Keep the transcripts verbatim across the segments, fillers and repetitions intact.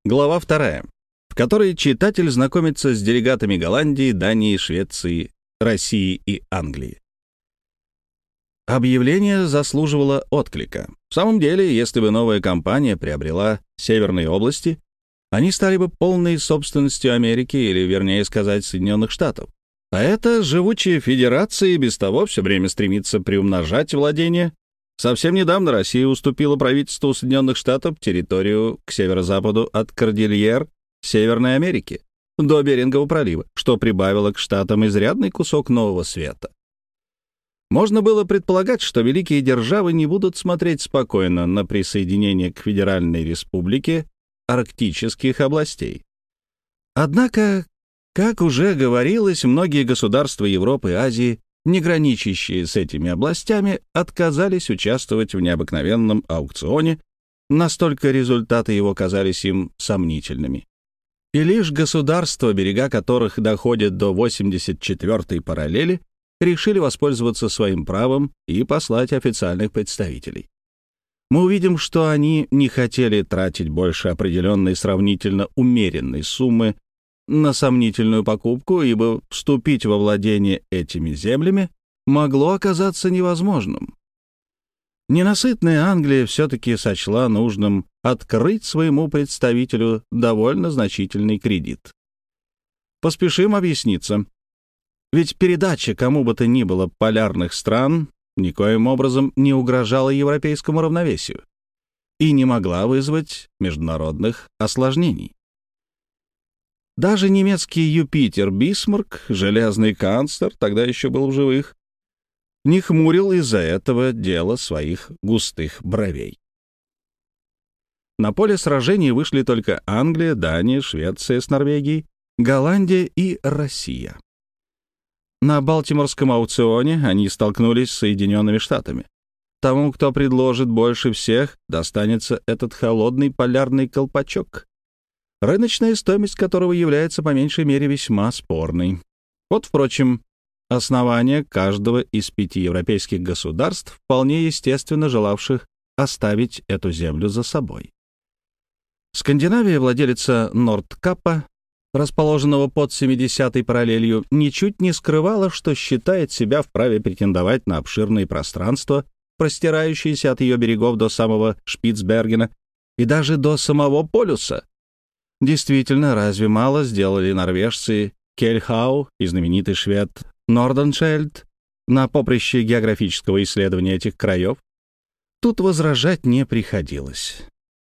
Глава вторая, в которой читатель знакомится с делегатами Голландии, Дании, Швеции, России и Англии. Объявление заслуживало отклика. В самом деле, если бы новая компания приобрела северные области, они стали бы полной собственностью Америки, или, вернее сказать, Соединенных Штатов. А эта живучая федерация и без того все время стремится приумножать владения. Совсем недавно Россия уступила правительству Соединенных Штатов территорию к северо-западу от Кордильер Северной Америки до Берингового пролива, что прибавило к Штатам изрядный кусок нового света. Можно было предполагать, что великие державы не будут смотреть спокойно на присоединение к Федеральной Республике арктических областей. Однако, как уже говорилось, многие государства Европы и Азии, не граничащие с этими областями, отказались участвовать в необыкновенном аукционе, настолько результаты его казались им сомнительными. И лишь государства, берега которых доходят до восемьдесят четвёртой параллели, решили воспользоваться своим правом и послать официальных представителей. Мы увидим, что они не хотели тратить больше определенной сравнительно умеренной суммы на сомнительную покупку, ибо вступить во владение этими землями могло оказаться невозможным. Ненасытная Англия все-таки сочла нужным открыть своему представителю довольно значительный кредит. Поспешим объясниться. Ведь передача кому бы то ни было полярных стран никоим образом не угрожала европейскому равновесию и не могла вызвать международных осложнений. Даже немецкий Юпитер Бисмарк, железный канцлер, тогда еще был в живых, не хмурил из-за этого дела своих густых бровей. На поле сражений вышли только Англия, Дания, Швеция с Норвегией, Голландия и Россия. На Балтиморском аукционе они столкнулись с Соединенными Штатами. Тому, кто предложит больше всех, достанется этот холодный полярный колпачок, рыночная стоимость которого является по меньшей мере весьма спорной. Вот, впрочем, основание каждого из пяти европейских государств, вполне естественно желавших оставить эту землю за собой. Скандинавия, владелица Нордкапа, расположенного под семидесятой параллелью, ничуть не скрывала, что считает себя вправе претендовать на обширные пространства, простирающиеся от ее берегов до самого Шпицбергена и даже до самого полюса. Действительно, разве мало сделали норвежцы Кельхау и знаменитый швед Норденшельд на поприще географического исследования этих краев? Тут возражать не приходилось.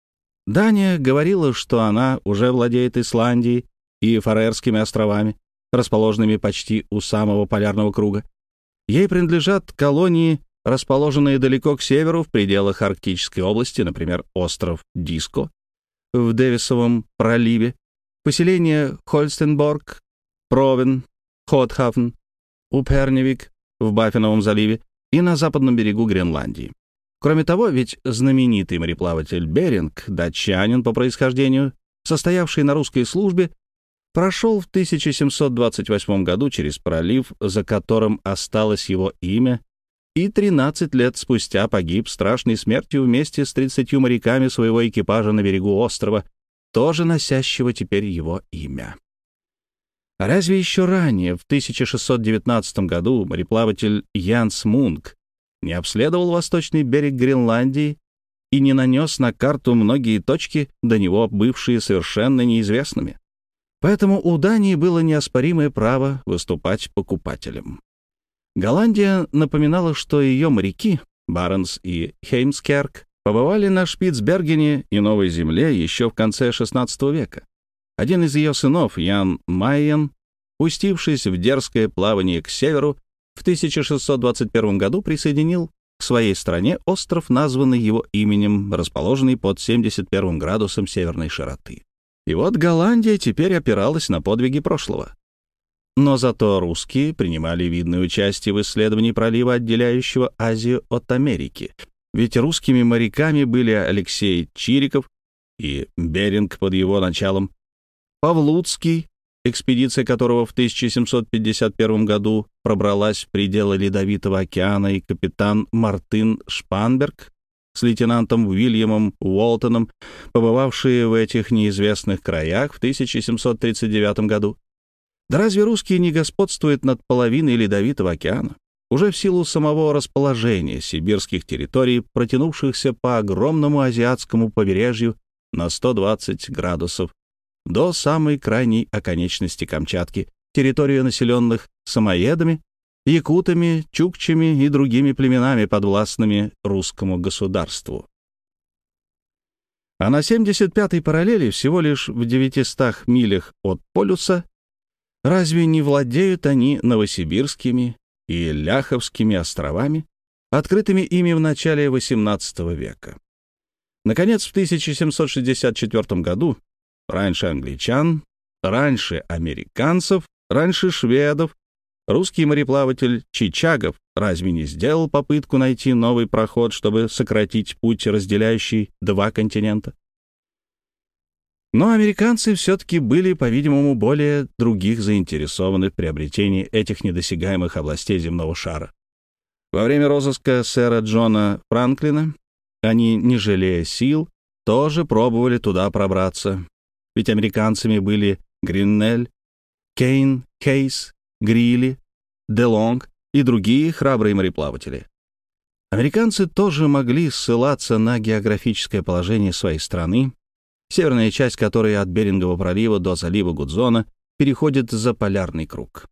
Дания говорила, что она уже владеет Исландией и Фарерскими островами, расположенными почти у самого полярного круга. Ей принадлежат колонии, расположенные далеко к северу в пределах Арктической области, например, остров Диско в Дэвисовом проливе, поселения Хольстенборг, Провен, Хотхафен, Уперневик в Баффиновом заливе и на западном берегу Гренландии. Кроме того, ведь знаменитый мореплаватель Беринг, датчанин по происхождению, состоявший на русской службе, прошел в тысяча семьсот двадцать восьмом году через пролив, за которым осталось его имя, и тринадцать лет спустя погиб страшной смертью вместе с тридцатью моряками своего экипажа на берегу острова, тоже носящего теперь его имя. А разве еще ранее, в тысяча шестьсот девятнадцатом году, мореплаватель Янс Мунк не обследовал восточный берег Гренландии и не нанес на карту многие точки, до него бывшие совершенно неизвестными? Поэтому у Дании было неоспоримое право выступать покупателем. Голландия напоминала, что ее моряки, Баренц и Хеймскерк, побывали на Шпицбергене и Новой Земле еще в конце шестнадцатого века. Один из ее сынов, Ян Майен, пустившись в дерзкое плавание к северу, в тысяча шестьсот двадцать первом году присоединил к своей стране остров, названный его именем, расположенный под семьдесят первым градусом северной широты. И вот Голландия теперь опиралась на подвиги прошлого. Но зато русские принимали видное участие в исследовании пролива, отделяющего Азию от Америки. Ведь русскими моряками были Алексей Чириков и Беринг под его началом, Павлуцкий, экспедиция которого в тысяча семьсот пятьдесят первом году пробралась в пределы Ледовитого океана, и капитан Мартын Шпанберг, с лейтенантом Уильямом Уолтоном, побывавшие в этих неизвестных краях в тысяча семьсот тридцать девятом году. Да разве русские не господствуют над половиной Ледовитого океана? Уже в силу самого расположения сибирских территорий, протянувшихся по огромному азиатскому побережью на сто двадцать градусов до самой крайней оконечности Камчатки, территорию, населенных самоедами, якутами, чукчами и другими племенами, подвластными русскому государству. А на семьдесят пятой параллели, всего лишь в девятистах милях от полюса, разве не владеют они Новосибирскими и Ляховскими островами, открытыми ими в начале восемнадцатого века? Наконец, в тысяча семьсот шестьдесят четвёртом году, раньше англичан, раньше американцев, раньше шведов, русский мореплаватель Чичагов разве не сделал попытку найти новый проход, чтобы сократить путь, разделяющий два континента? Но американцы все-таки были, по-видимому, более других заинтересованы в приобретении этих недосягаемых областей земного шара. Во время розыска сэра Джона Франклина они, не жалея сил, тоже пробовали туда пробраться. Ведь американцами были Гриннелл, Кейн, Хейс, Грилли, Делонг и другие храбрые мореплаватели. Американцы тоже могли ссылаться на географическое положение своей страны, северная часть которой от Берингового пролива до залива Гудзона переходит за полярный круг.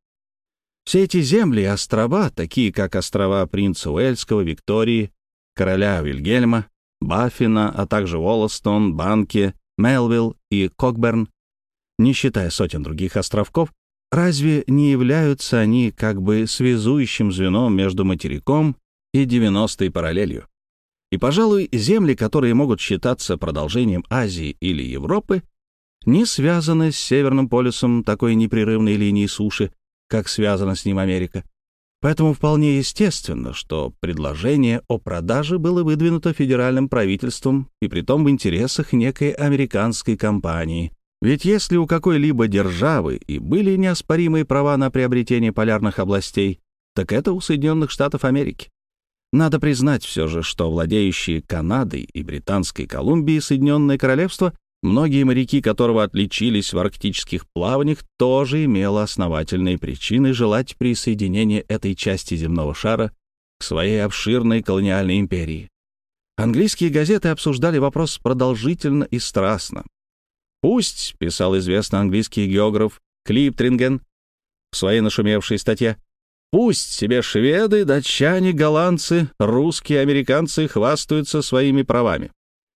Все эти земли и острова, такие как острова принца Уэльского, Виктории, короля Вильгельма, Баффина, а также Волластон, Банки, Мелвилл и Кокберн, не считая сотен других островков, разве не являются они как бы связующим звеном между материком и девяностой параллелью? И, пожалуй, земли, которые могут считаться продолжением Азии или Европы, не связаны с Северным полюсом такой непрерывной линии суши, как связана с ним Америка. Поэтому вполне естественно, что предложение о продаже было выдвинуто федеральным правительством и притом в интересах некой американской компании. Ведь если у какой-либо державы и были неоспоримые права на приобретение полярных областей, так это у Соединенных Штатов Америки. Надо признать все же, что владеющие Канадой и Британской Колумбией Соединенное Королевство, многие моряки которого отличились в арктических плаваниях, тоже имело основательные причины желать присоединения этой части земного шара к своей обширной колониальной империи. Английские газеты обсуждали вопрос продолжительно и страстно. «Пусть», — писал известный английский географ Клиптринген в своей нашумевшей статье, «пусть себе шведы, датчане, голландцы, русские, американцы хвастаются своими правами.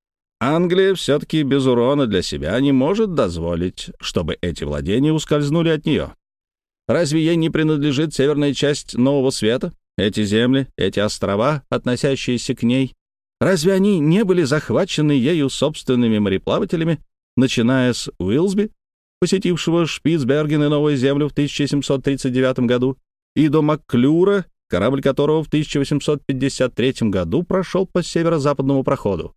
Англия все-таки без урона для себя не может дозволить, чтобы эти владения ускользнули от нее. Разве ей не принадлежит северная часть Нового Света, эти земли, эти острова, относящиеся к ней? Разве они не были захвачены ею собственными мореплавателями, начиная с Уилсби, посетившего Шпицберген и Новую Землю в тысяча семьсот тридцать девятом году, и до Макклюра, корабль которого в тысяча восемьсот пятьдесят третьем году прошел по северо-западному проходу?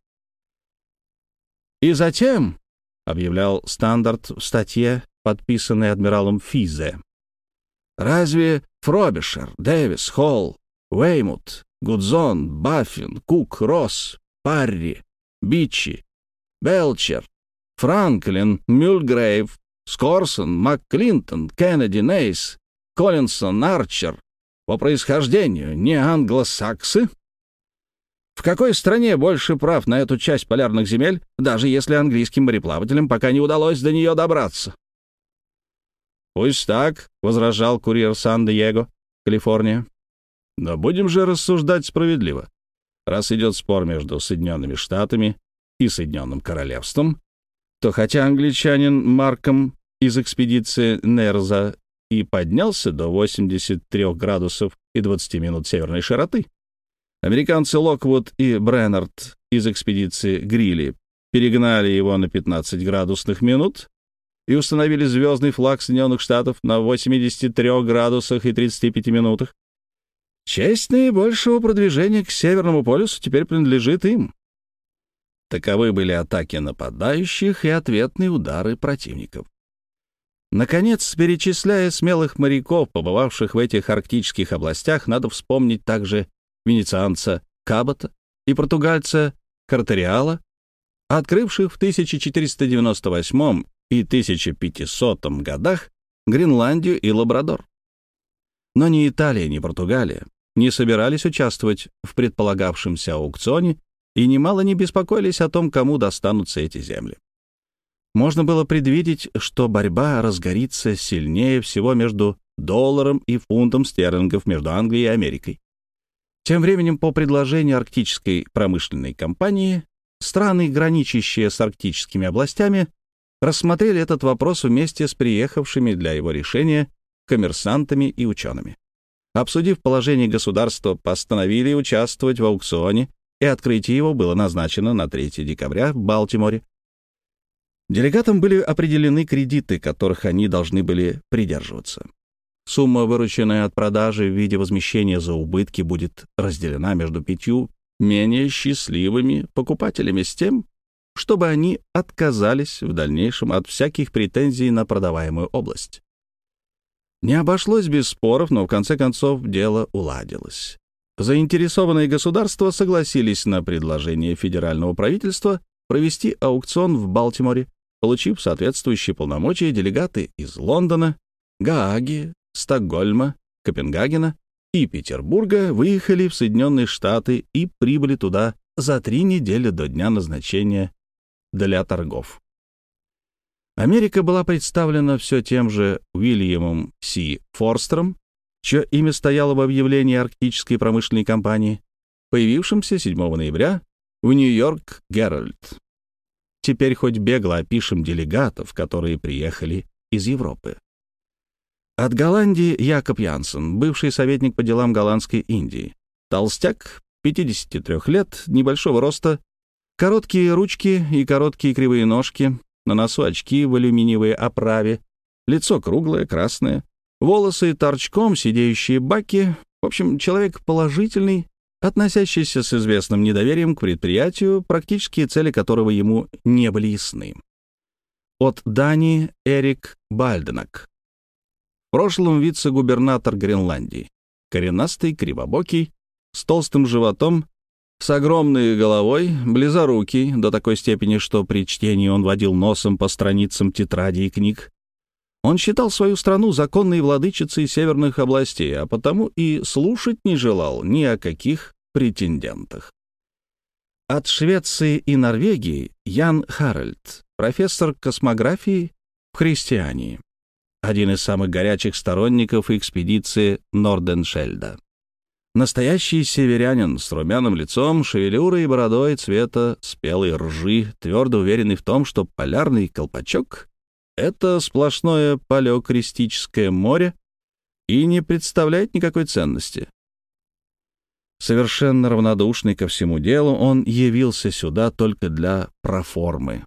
И затем, — объявлял Стандарт в статье, подписанной адмиралом Физе, — разве Фробишер, Дэвис, Холл, Уэймут, Гудзон, Баффин, Кук, Росс, Парри, Бичи, Белчер, Франклин, Мюльгрейв, Скорсон, МакКлинтон, Кеннеди, Нейс, Коллинсон, Арчер по происхождению не англосаксы? В какой стране больше прав на эту часть полярных земель, даже если английским мореплавателям пока не удалось до нее добраться? «Пусть так», — возражал курьер Сан-Диего, Калифорния. «Но будем же рассуждать справедливо. Раз идет спор между Соединенными Штатами и Соединенным Королевством, то хотя англичанин Марком из экспедиции Нерза и поднялся до восьмидесяти трёх градусов и двадцати минут северной широты, американцы Локвуд и Бреннард из экспедиции Грилли перегнали его на пятнадцать градусных минут и установили звездный флаг Соединенных Штатов на восьмидесяти трёх градусах и тридцати пяти минутах. Честь наибольшего продвижения к Северному полюсу теперь принадлежит им». Таковы были атаки нападающих и ответные удары противников. Наконец, перечисляя смелых моряков, побывавших в этих арктических областях, надо вспомнить также венецианца Кабота, и португальца Картериала, открывших в тысяча четыреста девяносто восьмом и тысяча пятисотом годах Гренландию и Лабрадор. Но ни Италия, ни Португалия не собирались участвовать в предполагавшемся аукционе и немало не беспокоились о том, кому достанутся эти земли. Можно было предвидеть, что борьба разгорится сильнее всего между долларом и фунтом стерлингов между Англией и Америкой. Тем временем, по предложению Арктической промышленной компании, страны, граничащие с арктическими областями, рассмотрели этот вопрос вместе с приехавшими для его решения коммерсантами и учеными. Обсудив положение государства, постановили участвовать в аукционе, и открытие его было назначено на третьего декабря в Балтиморе. Делегатам были определены кредиты, которых они должны были придерживаться. Сумма, вырученная от продажи в виде возмещения за убытки, будет разделена между пятью менее счастливыми покупателями с тем, чтобы они отказались в дальнейшем от всяких претензий на продаваемую область. Не обошлось без споров, но в конце концов дело уладилось. Заинтересованные государства согласились на предложение федерального правительства провести аукцион в Балтиморе, получив соответствующие полномочия. Делегаты из Лондона, Гааги, Стокгольма, Копенгагена и Петербурга выехали в Соединенные Штаты и прибыли туда за три недели до дня назначения для торгов. Америка была представлена все тем же Уильямом Си Форстером, чье имя стояло в объявлении Арктической промышленной компании, появившемся седьмого ноября в Нью-Йорк Геральд. Теперь хоть бегло опишем делегатов, которые приехали из Европы. От Голландии Якоб Янсен, бывший советник по делам Голландской Индии. Толстяк, пятидесяти трёх лет, небольшого роста, короткие ручки и короткие кривые ножки, на носу очки в алюминиевой оправе, лицо круглое, красное, волосы торчком, сидеющие баки. В общем, человек положительный, относящийся с известным недоверием к предприятию, практические цели которого ему не были ясны. От Дании Эрик Бальденак. В прошлом вице-губернатор Гренландии. Коренастый, кривобокий, с толстым животом, с огромной головой, близорукий, до такой степени, что при чтении он водил носом по страницам тетради и книг. Он считал свою страну законной владычицей северных областей, а потому и слушать не желал ни о каких претендентах. От Швеции и Норвегии Ян Харальд, профессор космографии в Христиании, один из самых горячих сторонников экспедиции Норденшельда. Настоящий северянин с румяным лицом, шевелюрой и бородой цвета спелой ржи, твердо уверенный в том, что полярный колпачок — это сплошное палеокристическое море и не представляет никакой ценности. Совершенно равнодушный ко всему делу, он явился сюда только для проформы.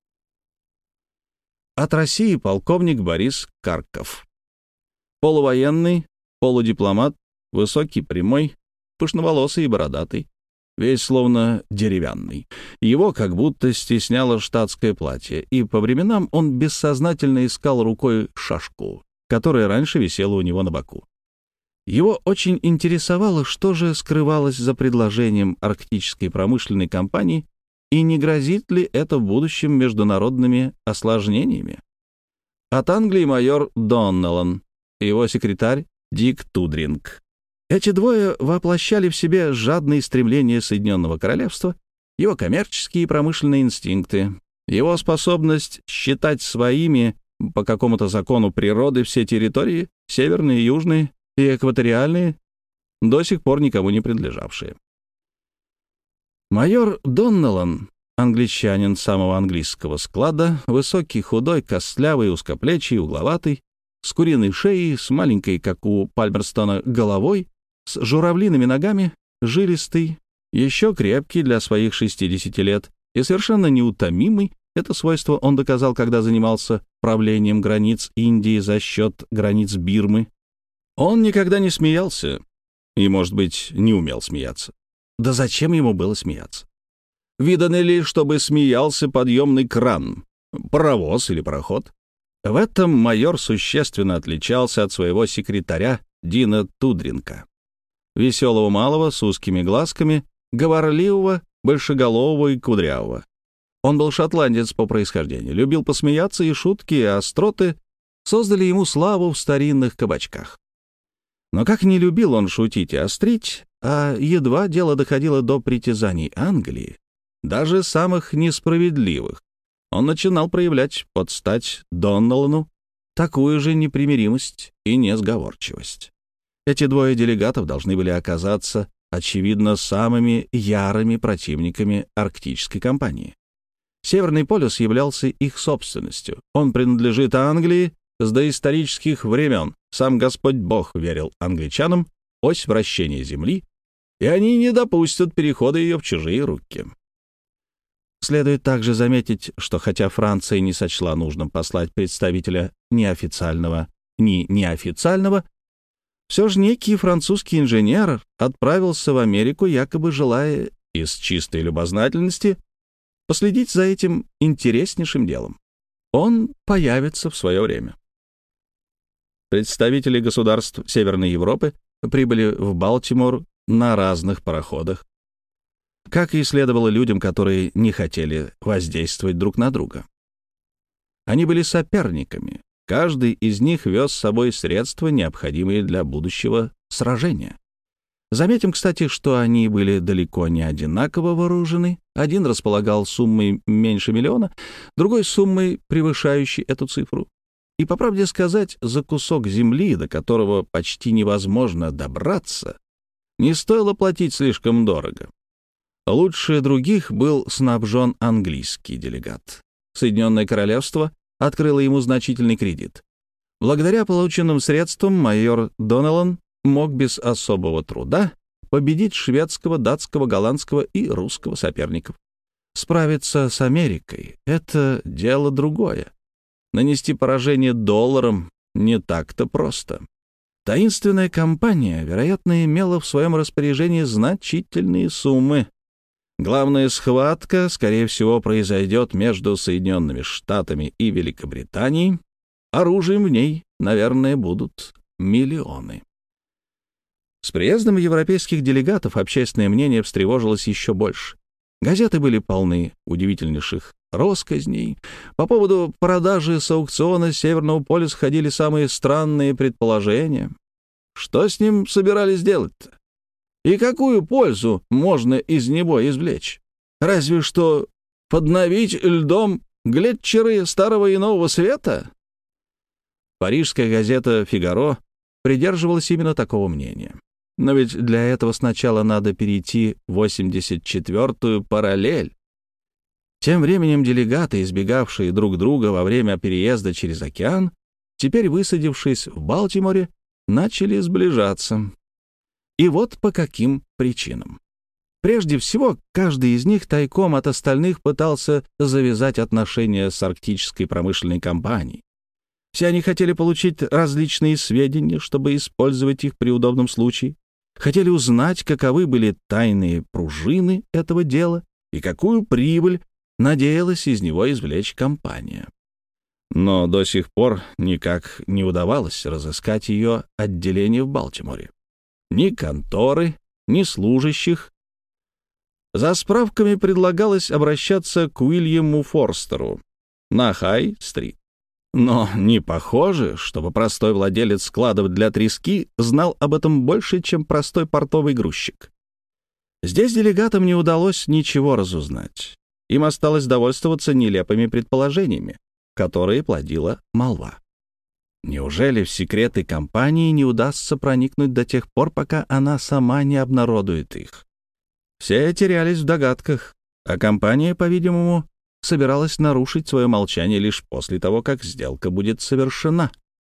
От России полковник Борис Карков. Полувоенный, полудипломат, высокий, прямой, пышноволосый и бородатый, весь словно деревянный. Его как будто стесняло штатское платье, и по временам он бессознательно искал рукой шашку, которая раньше висела у него на боку. Его очень интересовало, что же скрывалось за предложением Арктической промышленной компании и не грозит ли это в будущем международными осложнениями. От Англии майор Доннеллан и его секретарь Дик Тудринг. Эти двое воплощали в себе жадные стремления Соединенного Королевства, его коммерческие и промышленные инстинкты, его способность считать своими по какому-то закону природы все территории, северные, южные и экваториальные, до сих пор никому не принадлежавшие. Майор Доннеллан, англичанин самого английского склада, высокий, худой, костлявый, узкоплечий, угловатый, с куриной шеей, с маленькой, как у Пальмерстона, головой, с журавлиными ногами, жилистый, еще крепкий для своих шестидесяти лет и совершенно неутомимый. Это свойство он доказал, когда занимался правлением границ Индии за счет границ Бирмы. Он никогда не смеялся и, может быть, не умел смеяться. Да зачем ему было смеяться? Видано ли, чтобы смеялся подъемный кран, паровоз или пароход? В этом майор существенно отличался от своего секретаря Дина Тудринга. Веселого малого с узкими глазками, говорливого, большеголового и кудрявого. Он был шотландец по происхождению, любил посмеяться, и шутки и остроты создали ему славу в старинных кабачках. Но как не любил он шутить и острить, а едва дело доходило до притязаний Англии, даже самых несправедливых, он начинал проявлять под стать Доннеллану такую же непримиримость и несговорчивость. Эти двое делегатов должны были оказаться, очевидно, самыми ярыми противниками арктической кампании. Северный полюс являлся их собственностью. Он принадлежит Англии с доисторических времен. Сам Господь Бог верил англичанам ось вращения Земли, и они не допустят перехода ее в чужие руки. Следует также заметить, что хотя Франция не сочла нужным послать представителя ни официального, ни неофициального, все же некий французский инженер отправился в Америку, якобы желая из чистой любознательности последить за этим интереснейшим делом. Он появится в свое время. Представители государств Северной Европы прибыли в Балтимор на разных пароходах, как и следовало людям, которые не хотели воздействовать друг на друга. Они были соперниками. Каждый из них вез с собой средства, необходимые для будущего сражения. Заметим, кстати, что они были далеко не одинаково вооружены. Один располагал суммой меньше миллиона, другой — суммой, превышающей эту цифру. И, по правде сказать, за кусок земли, до которого почти невозможно добраться, не стоило платить слишком дорого. Лучше других был снабжен английский делегат. Соединенное Королевство открыло ему значительный кредит. Благодаря полученным средствам майор Доннеллан мог без особого труда победить шведского, датского, голландского и русского соперников. Справиться с Америкой — это дело другое. Нанести поражение долларом не так-то просто. Таинственная компания, вероятно, имела в своем распоряжении значительные суммы. Главная схватка, скорее всего, произойдет между Соединенными Штатами и Великобританией. Оружием в ней, наверное, будут миллионы. С приездом европейских делегатов общественное мнение встревожилось еще больше. Газеты были полны удивительнейших россказней. По поводу продажи с аукциона Северного полюса ходили самые странные предположения. Что с ним собирались делать-то? И какую пользу можно из него извлечь? Разве что подновить льдом глетчеры Старого и Нового Света? Парижская газета «Фигаро» придерживалась именно такого мнения. Но ведь для этого сначала надо перейти в восемьдесят четвёртую параллель. Тем временем делегаты, избегавшие друг друга во время переезда через океан, теперь, высадившись в Балтиморе, начали сближаться. И вот по каким причинам. Прежде всего, каждый из них тайком от остальных пытался завязать отношения с арктической промышленной компанией. Все они хотели получить различные сведения, чтобы использовать их при удобном случае. Хотели узнать, каковы были тайные пружины этого дела и какую прибыль надеялась из него извлечь компания. Но до сих пор никак не удавалось разыскать ее отделение в Балтиморе. Ни конторы, ни служащих. За справками предлагалось обращаться к Уильяму Форстеру на Хай-стрит. Но не похоже, чтобы простой владелец складов для трески знал об этом больше, чем простой портовый грузчик. Здесь делегатам не удалось ничего разузнать. Им осталось довольствоваться нелепыми предположениями, которые плодила молва. Неужели в секреты компании не удастся проникнуть до тех пор, пока она сама не обнародует их? Все терялись в догадках, а компания, по-видимому, собиралась нарушить свое молчание лишь после того, как сделка будет совершена.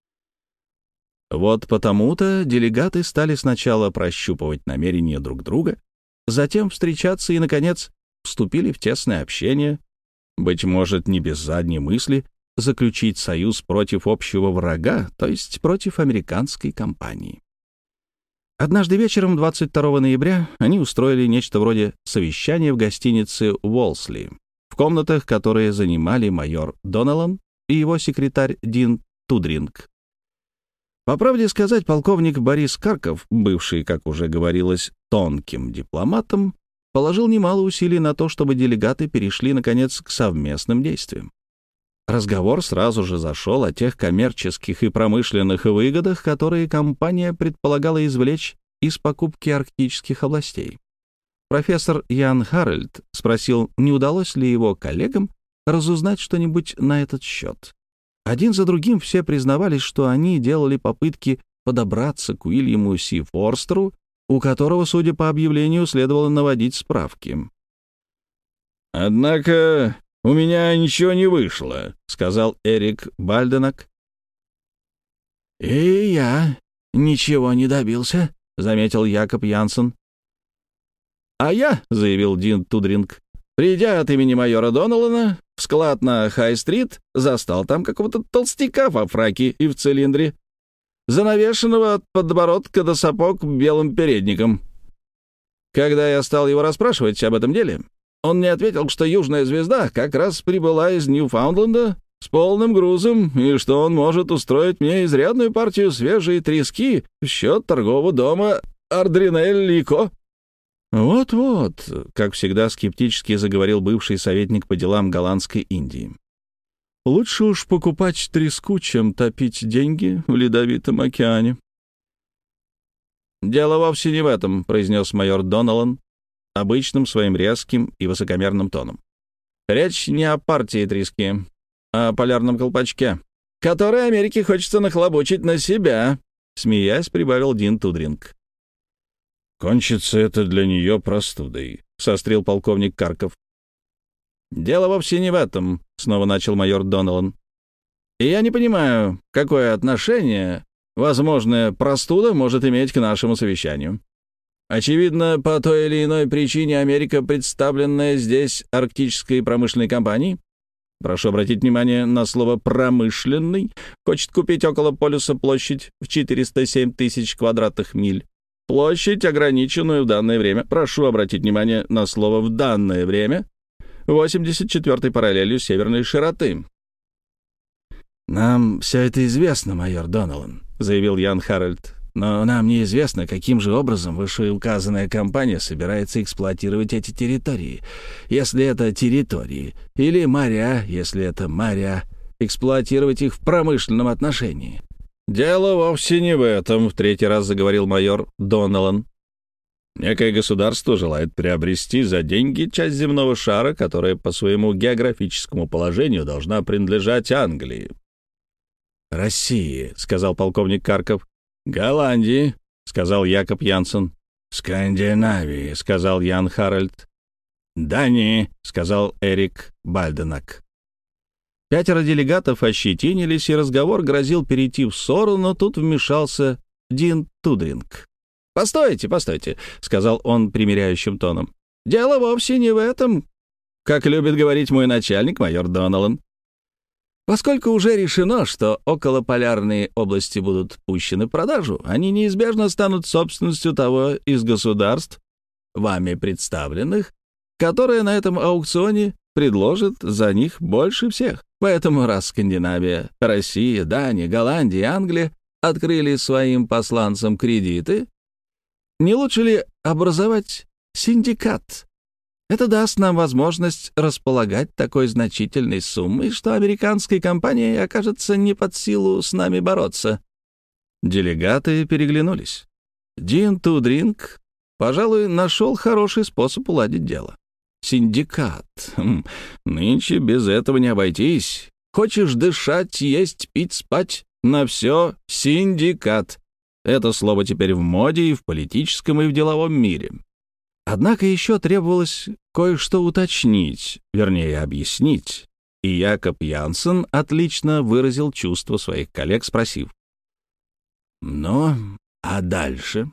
Вот потому-то делегаты стали сначала прощупывать намерения друг друга, затем встречаться и, наконец, вступили в тесное общение, быть может, не без задней мысли, заключить союз против общего врага, то есть против американской компании. Однажды вечером, двадцать второго ноября, они устроили нечто вроде совещания в гостинице «Уолсли», в комнатах, которые занимали майор Доннеллан и его секретарь Дин Тудринг. По правде сказать, полковник Борис Карков, бывший, как уже говорилось, тонким дипломатом, положил немало усилий на то, чтобы делегаты перешли, наконец, к совместным действиям. Разговор сразу же зашел о тех коммерческих и промышленных выгодах, которые компания предполагала извлечь из покупки арктических областей. Профессор Ян Харальд спросил, не удалось ли его коллегам разузнать что-нибудь на этот счет. Один за другим все признавались, что они делали попытки подобраться к Уильяму Си Форстеру, у которого, судя по объявлению, следовало наводить справки. «Однако у меня ничего не вышло», — сказал Эрик Бальденак. «И я ничего не добился», — заметил Якоб Янсен. «А я», — заявил Дин Тудринг, придя от имени майора Доналана в склад на Хай-стрит, застал там какого-то толстяка во фраке и в цилиндре, занавешенного от подбородка до сапог белым передником. Когда я стал его расспрашивать об этом деле, он мне ответил, что «Южная звезда» как раз прибыла из Ньюфаундленда с полным грузом, и что он может устроить мне изрядную партию свежей трески в счет торгового дома «Ардринель и Ко». «Вот-вот», — как всегда скептически заговорил бывший советник по делам Голландской Индии. «Лучше уж покупать треску, чем топить деньги в ледовитом океане». «Дело вовсе не в этом», — произнес майор Доналан обычным своим резким и высокомерным тоном. «Речь не о партии трески, а о полярном колпачке, который Америке хочется нахлобучить на себя», — смеясь, прибавил Дин Тудринг. «Кончится это для нее простудой», — сострил полковник Карков. «Дело вовсе не в этом», — снова начал майор Доналан. «И я не понимаю, какое отношение возможная простуда может иметь к нашему совещанию. Очевидно, по той или иной причине Америка, представленная здесь арктической промышленной компанией, прошу обратить внимание на слово «промышленный», хочет купить около полюса площадь в четыреста семь тысяч квадратных миль. Площадь, ограниченную в данное время, прошу обратить внимание на слово «в данное время», восемьдесят четвёртой параллелью северной широты. «Нам все это известно, майор Доналан», — заявил Ян Харальд. «Но нам неизвестно, каким же образом вышеуказанная компания собирается эксплуатировать эти территории, если это территории, или моря, если это моря, эксплуатировать их в промышленном отношении». «Дело вовсе не в этом», — в третий раз заговорил майор Доналан. «Некое государство желает приобрести за деньги часть земного шара, которая по своему географическому положению должна принадлежать Англии». «России», — сказал полковник Карков. «Голландии», — сказал Якоб Янсен. «Скандинавии», — сказал Ян Харальд. «Дании», — сказал Эрик Бальденак. Пятеро делегатов ощетинились, и разговор грозил перейти в ссору, но тут вмешался Дин Тудринг. «Постойте, постойте», — сказал он примиряющим тоном. «Дело вовсе не в этом, как любит говорить мой начальник, майор Доналан. Поскольку уже решено, что околополярные области будут пущены в продажу, они неизбежно станут собственностью того из государств, вами представленных, которое на этом аукционе предложит за них больше всех. Поэтому раз Скандинавия, Россия, Дания, Голландия и Англия открыли своим посланцам кредиты, не лучше ли образовать синдикат? Это даст нам возможность располагать такой значительной суммой, что американской компании окажется не под силу с нами бороться». Делегаты переглянулись. Дин Тудринг, пожалуй, нашел хороший способ уладить дело. Синдикат. Хм, нынче без этого не обойтись. Хочешь дышать, есть, пить, спать? На все синдикат. Это слово теперь в моде и в политическом, и в деловом мире. Однако еще требовалось кое-что уточнить, вернее, объяснить. И Якоб Янсен отлично выразил чувства своих коллег, спросив: «Ну, а дальше?»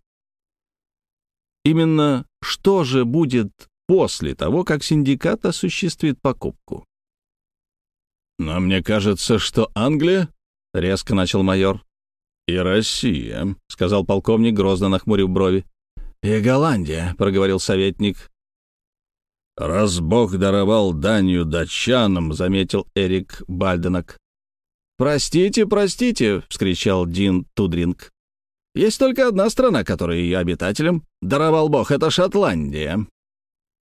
Именно что же будет после того, как синдикат осуществит покупку? «Но мне кажется, что Англия», — резко начал майор. «И Россия», — сказал полковник, грозно нахмурив брови. «И Голландия», — проговорил советник. «Раз Бог даровал Данию датчанам», — заметил Эрик Бальденак. «Простите, простите», — вскричал Дин Тудринг. «Есть только одна страна, которой ее обитателям даровал Бог — это Шотландия».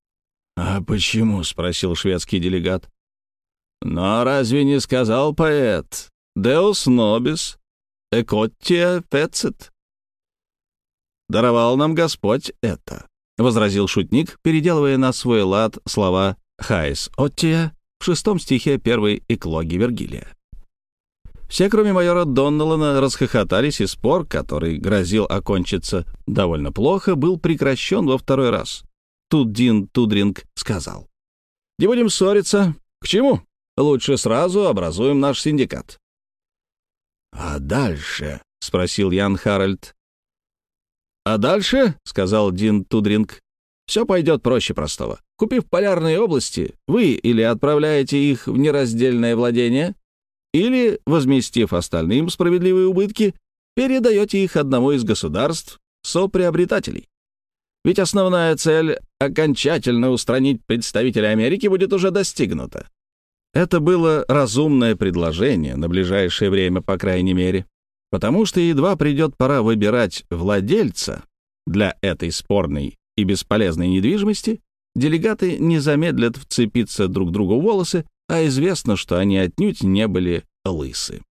«А почему?» — спросил шведский делегат. «Но разве не сказал поэт «Deus nobis, ecotia fecit»?» «Даровал нам Господь это», — возразил шутник, переделывая на свой лад слова «Haes otia» в шестом стихе первой эклоги Вергилия. Все, кроме майора Доннеллана, расхохотались, и спор, который грозил окончиться довольно плохо, был прекращен во второй раз. Тут Дин Тудринг сказал: «Не будем ссориться. К чему? Лучше сразу образуем наш синдикат». «А дальше?» — спросил Ян Харальд. «А дальше, — сказал Дин Тудринг, — все пойдет проще простого. Купив полярные области, вы или отправляете их в нераздельное владение, или, возместив остальным справедливые убытки, передаете их одному из государств соприобретателей. Ведь основная цель — окончательно устранить представителя Америки — будет уже достигнута». Это было разумное предложение, на ближайшее время, по крайней мере, потому что едва придет пора выбирать владельца для этой спорной и бесполезной недвижимости, делегаты не замедлят вцепиться друг другу в волосы, а известно, что они отнюдь не были лысы.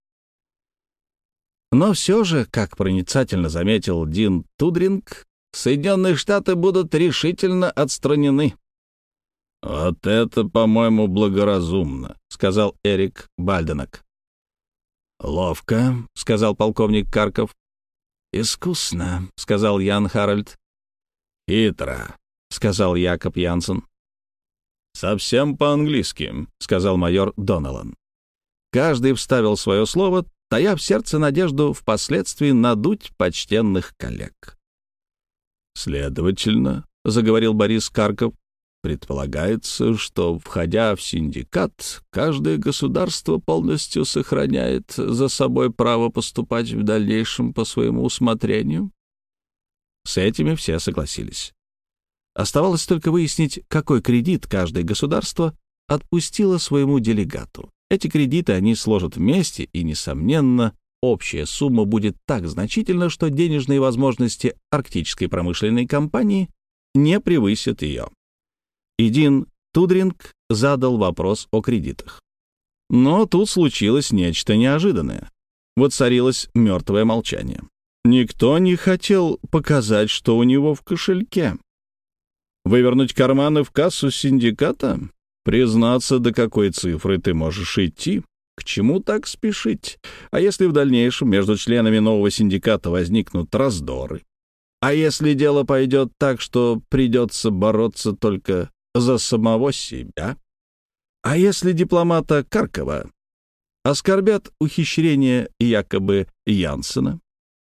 Но все же, как проницательно заметил Дин Тудринг, Соединенные Штаты будут решительно отстранены. «Вот это, по-моему, благоразумно», — сказал Эрик Бальденок. «Ловко», — сказал полковник Карков. «Искусно», — сказал Ян Харальд. «Хитро», — сказал Якоб Янсен. «Совсем по-английски», — сказал майор Доннеллан. Каждый вставил свое слово, тая в сердце надежду впоследствии надуть почтенных коллег. «Следовательно», — заговорил Борис Карков, — «предполагается, что, входя в синдикат, каждое государство полностью сохраняет за собой право поступать в дальнейшем по своему усмотрению». С этими все согласились. Оставалось только выяснить, какой кредит каждое государство отпустило своему делегату. Эти кредиты они сложат вместе, и, несомненно, общая сумма будет так значительна, что денежные возможности арктической промышленной компании не превысят ее. И Дин Тудринг задал вопрос о кредитах. Но тут случилось нечто неожиданное. Воцарилось мертвое молчание. Никто не хотел показать, что у него в кошельке. Вывернуть карманы в кассу синдиката? Признаться, до какой цифры ты можешь идти? К чему так спешить? А если в дальнейшем между членами нового синдиката возникнут раздоры? А если дело пойдет так, что придется бороться только за самого себя? А если дипломата Каркова оскорбят ухищрения якобы Янсена?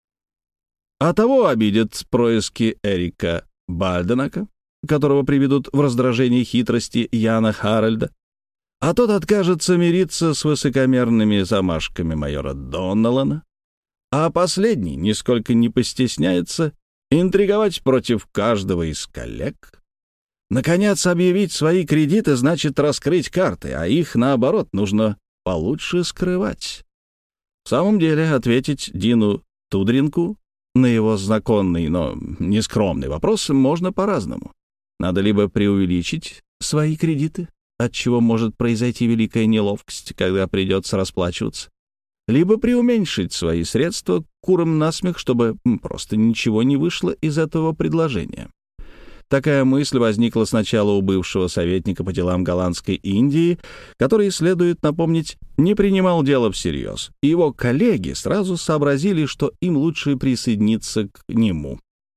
А того обидят происки Эрика Бальденака, которого приведут в раздражение хитрости Яна Харальда, а тот откажется мириться с высокомерными замашками майора Доннеллана, а последний нисколько не постесняется интриговать против каждого из коллег. Наконец, объявить свои кредиты значит раскрыть карты, а их, наоборот, нужно получше скрывать. В самом деле, ответить Дину Тудринку на его законный, но нескромный вопрос можно по-разному. Надо либо преувеличить свои кредиты, от чего может произойти великая неловкость, когда придется расплачиваться, либо преуменьшить свои средства курам насмех, чтобы просто ничего не вышло из этого предложения. Такая мысль возникла сначала у бывшего советника по делам голландской Индии, который, следует напомнить, не принимал дело всерьез, и его коллеги сразу сообразили, что им лучше присоединиться к нему.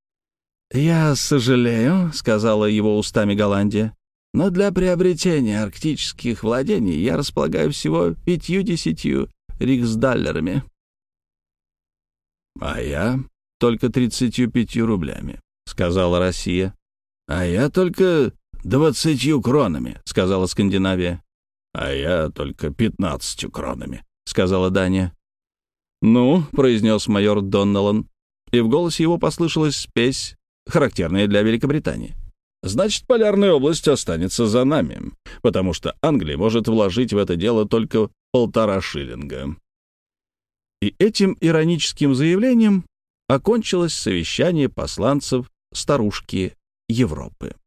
«Я сожалею», — сказала его устами Голландия, «но для приобретения арктических владений я располагаю всего пятью-десятью риксдаллерами». «А я только тридцатью пятью рублями», — сказала Россия. «А я только двадцатью кронами», — сказала Скандинавия. «А я только пятнадцатью кронами», — сказала Дания. «Ну», — произнес майор Доннеллан, и в голосе его послышалась спесь, характерная для Великобритании. «Значит, полярная область останется за нами, потому что Англия может вложить в это дело только полтора шиллинга». И этим ироническим заявлением окончилось совещание посланцев старушки Европы.